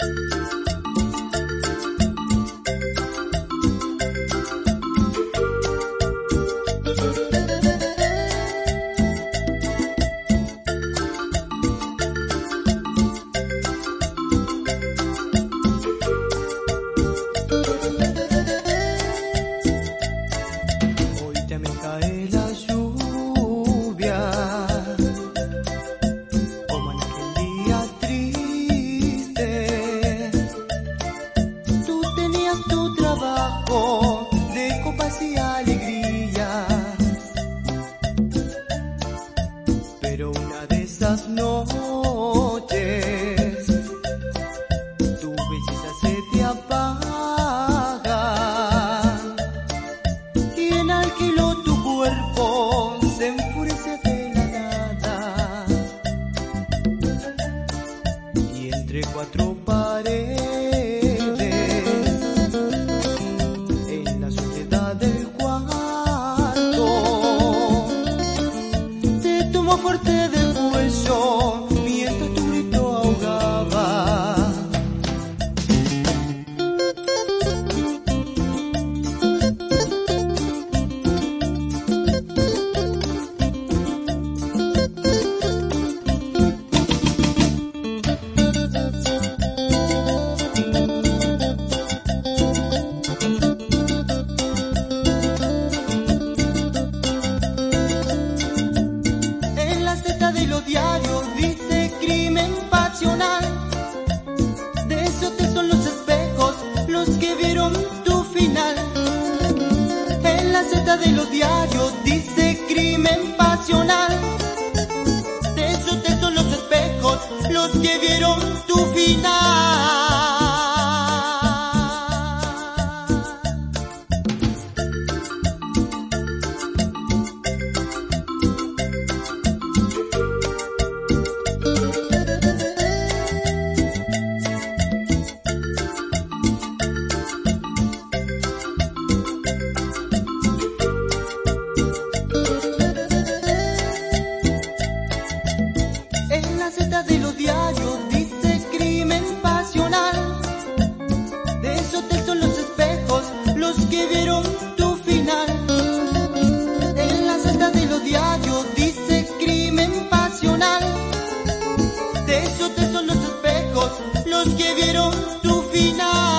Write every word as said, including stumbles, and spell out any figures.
De los diarios dice crimen pasional. De esos te son los espejos los que vieron tu final. De los diarios dice crimen pasional. De esos te son los espejos los que vieron tu final. En la celda de los diarios dice crimen pasional. De esos te son los espejos los que vieron tu final.